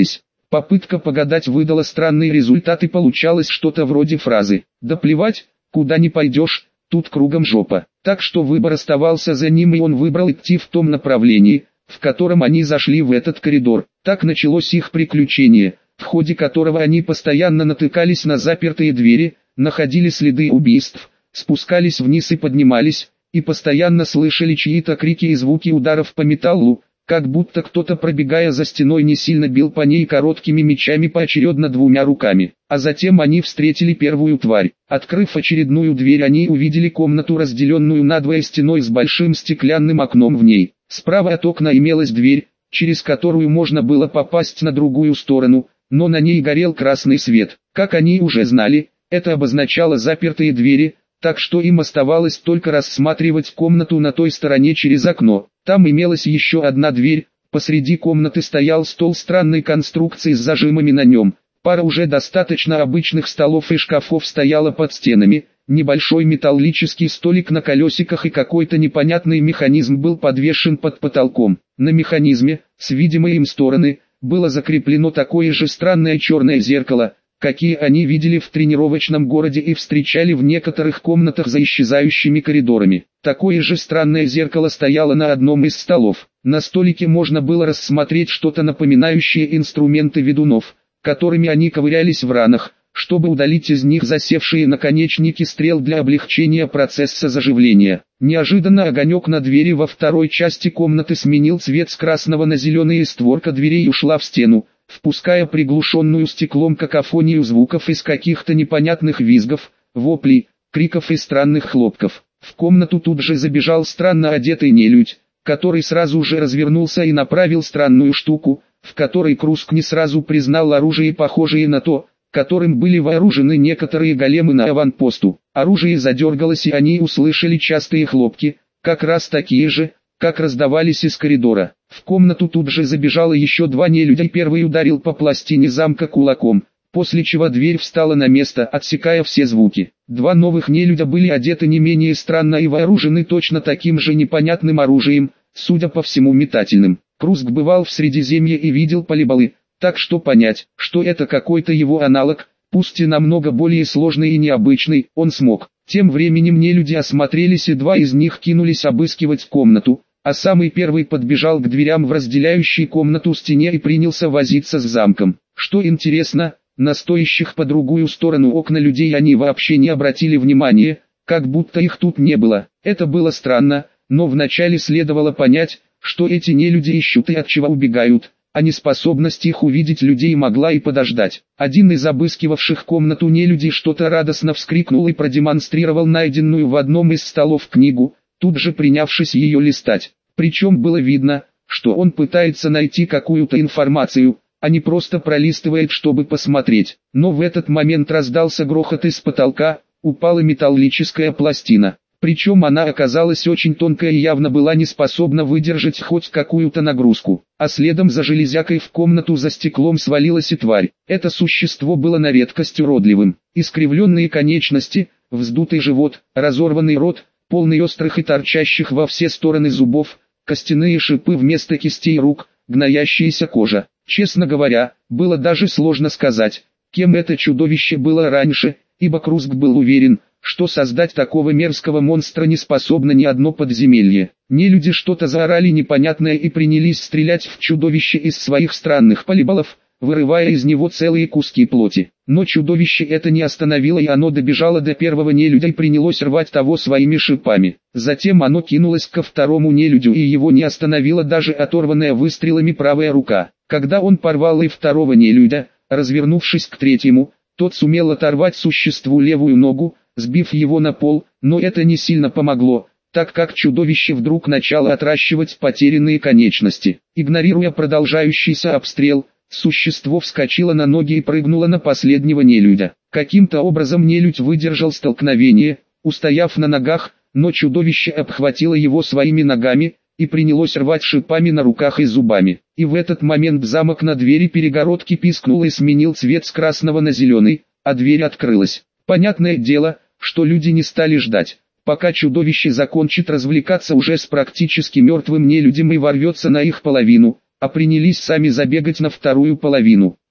Попытка погадать выдала странные результаты, получалось что-то вроде фразы «Да плевать, куда ни пойдешь, тут кругом жопа». Так что выбор оставался за ним, и он выбрал идти в том направлении, в котором они зашли в этот коридор. Так началось их приключение, в ходе которого они постоянно натыкались на запертые двери, находили следы убийств, спускались вниз и поднимались, и постоянно слышали чьи-то крики и звуки ударов по металлу, как будто кто-то, пробегая за стеной, не сильно бил по ней короткими мечами поочередно двумя руками. А затем они встретили первую тварь. Открыв очередную дверь, они увидели комнату, разделенную надвое стеной с большим стеклянным окном в ней. Справа от окна имелась дверь, через которую можно было попасть на другую сторону, но на ней горел красный свет. Как они уже знали, это обозначало запертые двери, так что им оставалось только рассматривать комнату на той стороне через окно. Там имелась еще одна дверь, посреди комнаты стоял стол странной конструкции с зажимами на нем. Пара уже достаточно обычных столов и шкафов стояла под стенами, небольшой металлический столик на колесиках и какой-то непонятный механизм был подвешен под потолком. На механизме, с видимой им стороны, было закреплено такое же странное черное зеркало, какие они видели в тренировочном городе и встречали в некоторых комнатах за исчезающими коридорами. Такое же странное зеркало стояло на одном из столов. На столике можно было рассмотреть что-то напоминающее инструменты ведунов, которыми они ковырялись в ранах, чтобы удалить из них засевшие наконечники стрел для облегчения процесса заживления. Неожиданно огонек на двери во второй части комнаты сменил цвет с красного на зеленый, и створка дверей ушла в стену, впуская приглушенную стеклом какофонию звуков из каких-то непонятных визгов, воплей, криков и странных хлопков. В комнату тут же забежал странно одетый нелюдь, который сразу же развернулся и направил странную штуку, в которой Круск не сразу признал оружие, похожее на то, которым были вооружены некоторые големы на аванпосту. Оружие задергалось, и они услышали частые хлопки, как раз такие же, как раздавались из коридора. В комнату тут же забежало еще два нелюдя, первый ударил по пластине замка кулаком, после чего дверь встала на место, отсекая все звуки. Два новых нелюдя были одеты не менее странно и вооружены точно таким же непонятным оружием, судя по всему метательным. Круск бывал в Средиземье и видел полибалы, так что понять, что это какой-то его аналог, пусть и намного более сложный и необычный, он смог. Тем временем нелюди осмотрелись, и два из них кинулись обыскивать комнату, а самый первый подбежал к дверям в разделяющей комнату стене и принялся возиться с замком. Что интересно, на стоящих по другую сторону окна людей они вообще не обратили внимания, как будто их тут не было. Это было странно, но вначале следовало понять, что эти нелюди ищут и от чего убегают, а неспособность их увидеть людей могла и подождать. Один из обыскивавших комнату нелюдей что-то радостно вскрикнул и продемонстрировал найденную в одном из столов книгу, тут же принявшись ее листать. Причем было видно, что он пытается найти какую-то информацию, а не просто пролистывает, чтобы посмотреть. Но в этот момент раздался грохот из потолка, упала металлическая пластина. Причем она оказалась очень тонкая и явно была не способна выдержать хоть какую-то нагрузку. А следом за железякой в комнату за стеклом свалилась и тварь. Это существо было на редкость уродливым. Искривленные конечности, вздутый живот, разорванный рот, полный острых и торчащих во все стороны зубов, костяные шипы вместо кистей рук, гноящаяся кожа. Честно говоря, было даже сложно сказать, кем это чудовище было раньше, ибо Круск был уверен, что создать такого мерзкого монстра не способно ни одно подземелье. Нелюди что-то заорали непонятное и принялись стрелять в чудовище из своих странных полибалов, вырывая из него целые куски плоти. Но чудовище это не остановило, и оно добежало до первого нелюдя и принялось рвать того своими шипами. Затем оно кинулось ко второму нелюдю, и его не остановила даже оторванная выстрелами правая рука. Когда он порвал и второго нелюдя, развернувшись к третьему, тот сумел оторвать существу левую ногу, сбив его на пол, но это не сильно помогло, так как чудовище вдруг начало отращивать потерянные конечности. Игнорируя продолжающийся обстрел, существо вскочило на ноги и прыгнуло на последнего нелюдя. Каким-то образом нелюдь выдержал столкновение, устояв на ногах, но чудовище обхватило его своими ногами и принялось рвать шипами на руках и зубами. И в этот момент замок на двери перегородки пискнул и сменил цвет с красного на зеленый, а дверь открылась. Понятное дело, что люди не стали ждать, пока чудовище закончит развлекаться уже с практически мертвым нелюдем и ворвется на их половину, а принялись сами забегать на вторую половину.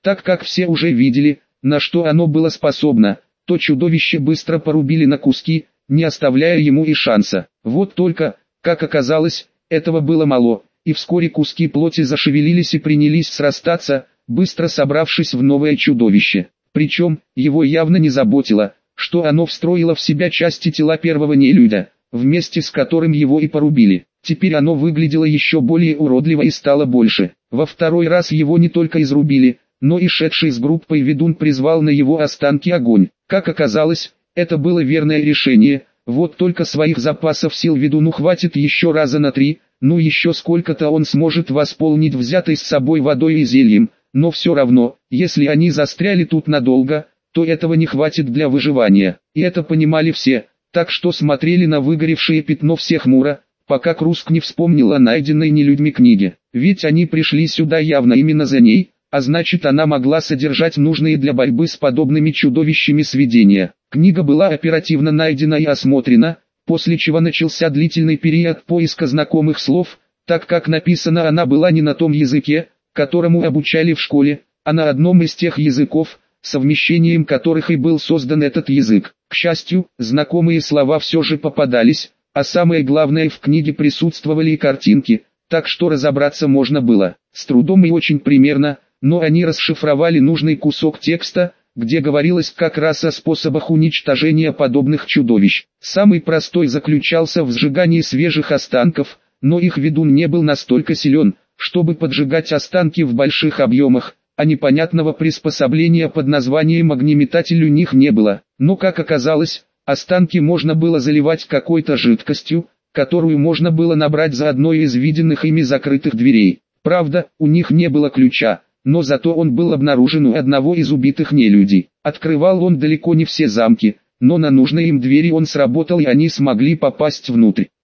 Так как все уже видели, на что оно было способно, то чудовище быстро порубили на куски, не оставляя ему и шанса. Вот только, как оказалось, этого было мало, и вскоре куски плоти зашевелились и принялись срастаться, быстро собравшись в новое чудовище. Причем, его явно не заботило, что оно встроило в себя части тела первого нелюдя, вместе с которым его и порубили. Теперь оно выглядело еще более уродливо и стало больше. Во второй раз его не только изрубили, но и шедший с группой ведун призвал на его останки огонь. Как оказалось, это было верное решение, вот только своих запасов сил ведуну хватит еще раза на три, ну еще сколько-то он сможет восполнить взятой с собой водой и зельем, но все равно, если они застряли тут надолго, то этого не хватит для выживания. И это понимали все, так что смотрели на выгоревшее пятно все хмуро, пока Круск не вспомнил о найденной нелюдьми книге. Ведь они пришли сюда явно именно за ней, а значит она могла содержать нужные для борьбы с подобными чудовищами сведения. Книга была оперативно найдена и осмотрена, после чего начался длительный период поиска знакомых слов, так как написана она была не на том языке, которому обучали в школе, а на одном из тех языков, совмещением которых и был создан этот язык. К счастью, знакомые слова все же попадались, а самое главное, в книге присутствовали и картинки, так что разобраться можно было. С трудом и очень примерно, но они расшифровали нужный кусок текста, где говорилось как раз о способах уничтожения подобных чудовищ. Самый простой заключался в сжигании свежих останков, но их ведун не был настолько силен, чтобы поджигать останки в больших объемах, а непонятного приспособления под названием огнеметатель у них не было. Но как оказалось, останки можно было заливать какой-то жидкостью, которую можно было набрать за одной из виденных ими закрытых дверей. Правда, у них не было ключа, но зато он был обнаружен у одного из убитых нелюдей. Открывал он далеко не все замки, но на нужной им двери он сработал и они смогли попасть внутрь.